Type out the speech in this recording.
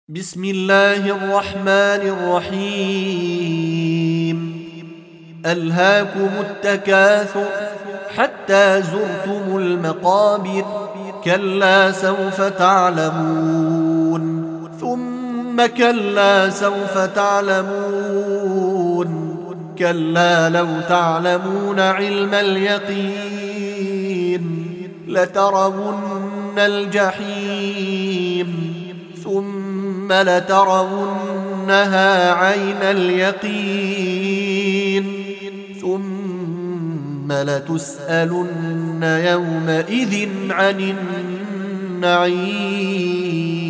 بسم الله الرحمن الرحيم. ألهاكم التكاثر حتى زرتم المقابر، كلا سوف تعلمون ثم كلا سوف تعلمون، كلا لو تعلمون علم اليقين لترون الجحيم ثم لترونها عين اليقين ثم لتسألن يومئذ عن النعيم.